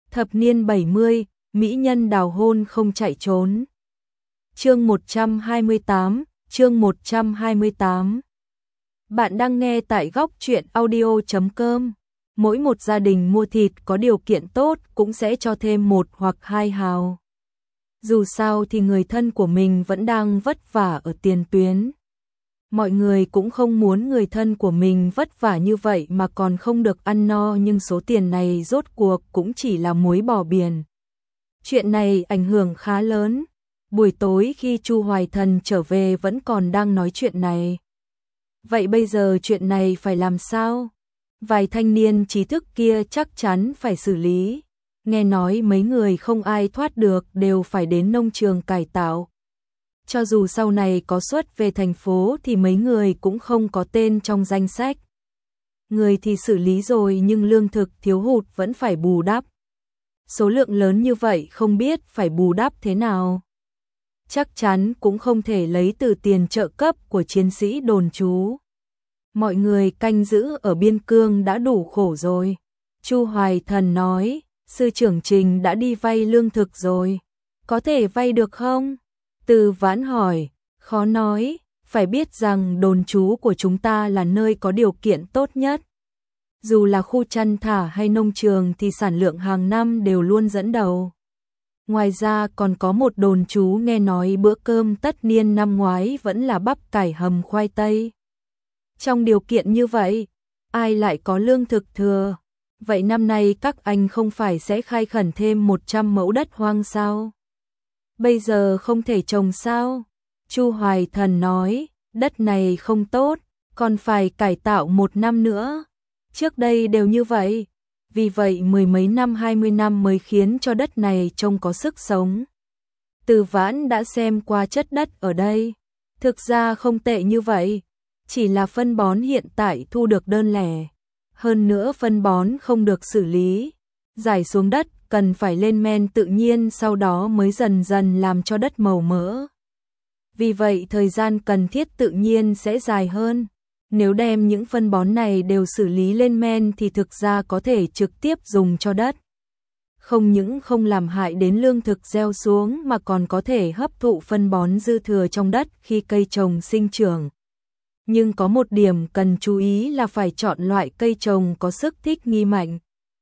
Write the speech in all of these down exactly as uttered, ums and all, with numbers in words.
Thập niên bảy mươi, mỹ nhân đào hôn không chạy trốn. Chương một trăm hai mươi tám, chương một trăm hai mươi tám. Bạn đang nghe tại góc truyện audio chấm com. Mỗi một gia đình mua thịt có điều kiện tốt cũng sẽ cho thêm một hoặc hai hào. Dù sao thì người thân của mình vẫn đang vất vả ở tiền tuyến. Mọi người cũng không muốn người thân của mình vất vả như vậy mà còn không được ăn no, nhưng số tiền này rốt cuộc cũng chỉ là muối bỏ biển. Chuyện này ảnh hưởng khá lớn. Buổi tối khi Chu Hoài Thần trở về vẫn còn đang nói chuyện này. Vậy bây giờ chuyện này phải làm sao? Vài thanh niên trí thức kia chắc chắn phải xử lý. Nghe nói mấy người không ai thoát được, đều phải đến nông trường cải tạo. Cho dù sau này có xuất về thành phố thì mấy người cũng không có tên trong danh sách. Người thì xử lý rồi nhưng lương thực thiếu hụt vẫn phải bù đắp. Số lượng lớn như vậy không biết phải bù đắp thế nào. Chắc chắn cũng không thể lấy từ tiền trợ cấp của chiến sĩ đồn trú. Mọi người canh giữ ở biên cương đã đủ khổ rồi. Chu Hoài Thần nói, sư trưởng Trình đã đi vay lương thực rồi. Có thể vay được không? Từ Vãn hỏi, khó nói, phải biết rằng đồn trú của chúng ta là nơi có điều kiện tốt nhất. Dù là khu chăn thả hay nông trường thì sản lượng hàng năm đều luôn dẫn đầu. Ngoài ra còn có một đồn trú nghe nói bữa cơm tất niên năm ngoái vẫn là bắp cải hầm khoai tây. Trong điều kiện như vậy, ai lại có lương thực thừa? Vậy năm nay các anh không phải sẽ khai khẩn thêm một trăm mẫu đất hoang sao? Bây giờ không thể trồng sao? Chu Hoài Thần nói, đất này không tốt, còn phải cải tạo một năm nữa. Trước đây đều như vậy, vì vậy mười mấy năm hai mươi năm mới khiến cho đất này trông có sức sống. Từ Vãn đã xem qua chất đất ở đây, thực ra không tệ như vậy, chỉ là phân bón hiện tại thu được đơn lẻ. Hơn nữa phân bón không được xử lý, rải xuống đất cần phải lên men tự nhiên, sau đó mới dần dần làm cho đất màu mỡ. Vì vậy thời gian cần thiết tự nhiên sẽ dài hơn. Nếu đem những phân bón này đều xử lý lên men thì thực ra có thể trực tiếp dùng cho đất. Không những không làm hại đến lương thực gieo xuống mà còn có thể hấp thụ phân bón dư thừa trong đất khi cây trồng sinh trưởng. Nhưng có một điểm cần chú ý là phải chọn loại cây trồng có sức thích nghi mạnh.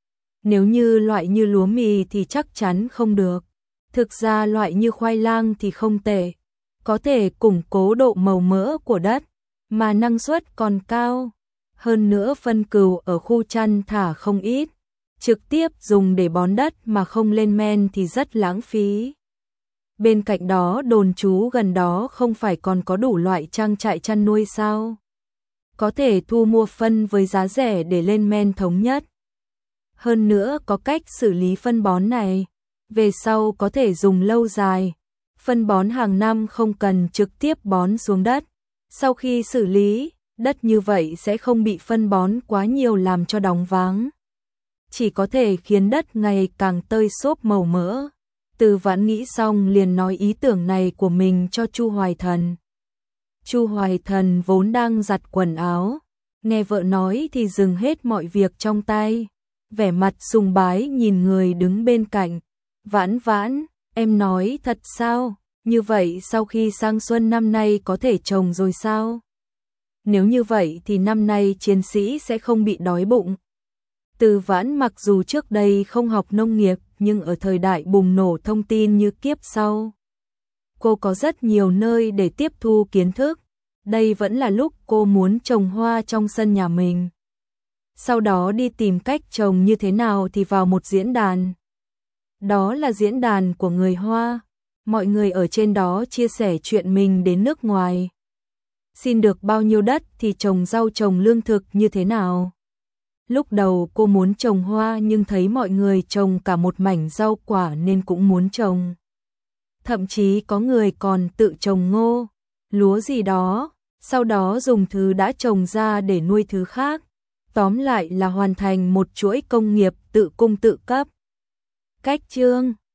Nếu như loại như lúa mì thì chắc chắn không được. Thực ra loại như khoai lang thì không tệ, có thể củng cố độ màu mỡ của đất, mà năng suất còn cao. Hơn nữa phân cừu ở khu chăn thả không ít, trực tiếp dùng để bón đất mà không lên men thì rất lãng phí. Bên cạnh đó đồn trú gần đó không phải còn có đủ loại trang trại chăn nuôi sao? Có thể thu mua phân với giá rẻ để lên men thống nhất. Hơn nữa có cách xử lý phân bón này, về sau có thể dùng lâu dài. Phân bón hàng năm không cần trực tiếp bón xuống đất. Sau khi xử lý, đất như vậy sẽ không bị phân bón quá nhiều làm cho đóng váng. Chỉ có thể khiến đất ngày càng tơi xốp màu mỡ. Từ Vãn nghĩ xong liền nói ý tưởng này của mình cho Chu Hoài Thần. Chu Hoài Thần vốn đang giặt quần áo, nghe vợ nói thì dừng hết mọi việc trong tay, vẻ mặt sùng bái nhìn người đứng bên cạnh. Vãn Vãn, em nói thật sao? Như vậy sau khi sang xuân năm nay có thể trồng rồi sao? Nếu như vậy thì năm nay chiến sĩ sẽ không bị đói bụng. Từ Vãn mặc dù trước đây không học nông nghiệp nhưng ở thời đại bùng nổ thông tin như kiếp sau, cô có rất nhiều nơi để tiếp thu kiến thức. Đây vẫn là lúc cô muốn trồng hoa trong sân nhà mình. Sau đó đi tìm cách trồng như thế nào thì vào một diễn đàn. Đó là diễn đàn của người Hoa. Mọi người ở trên đó chia sẻ chuyện mình đến nước ngoài. Xin được bao nhiêu đất thì trồng rau trồng lương thực như thế nào. Lúc đầu cô muốn trồng hoa nhưng thấy mọi người trồng cả một mảnh rau quả nên cũng muốn trồng. Thậm chí có người còn tự trồng ngô, lúa gì đó, sau đó dùng thứ đã trồng ra để nuôi thứ khác. Tóm lại là hoàn thành một chuỗi công nghiệp tự cung tự cấp. Cách chương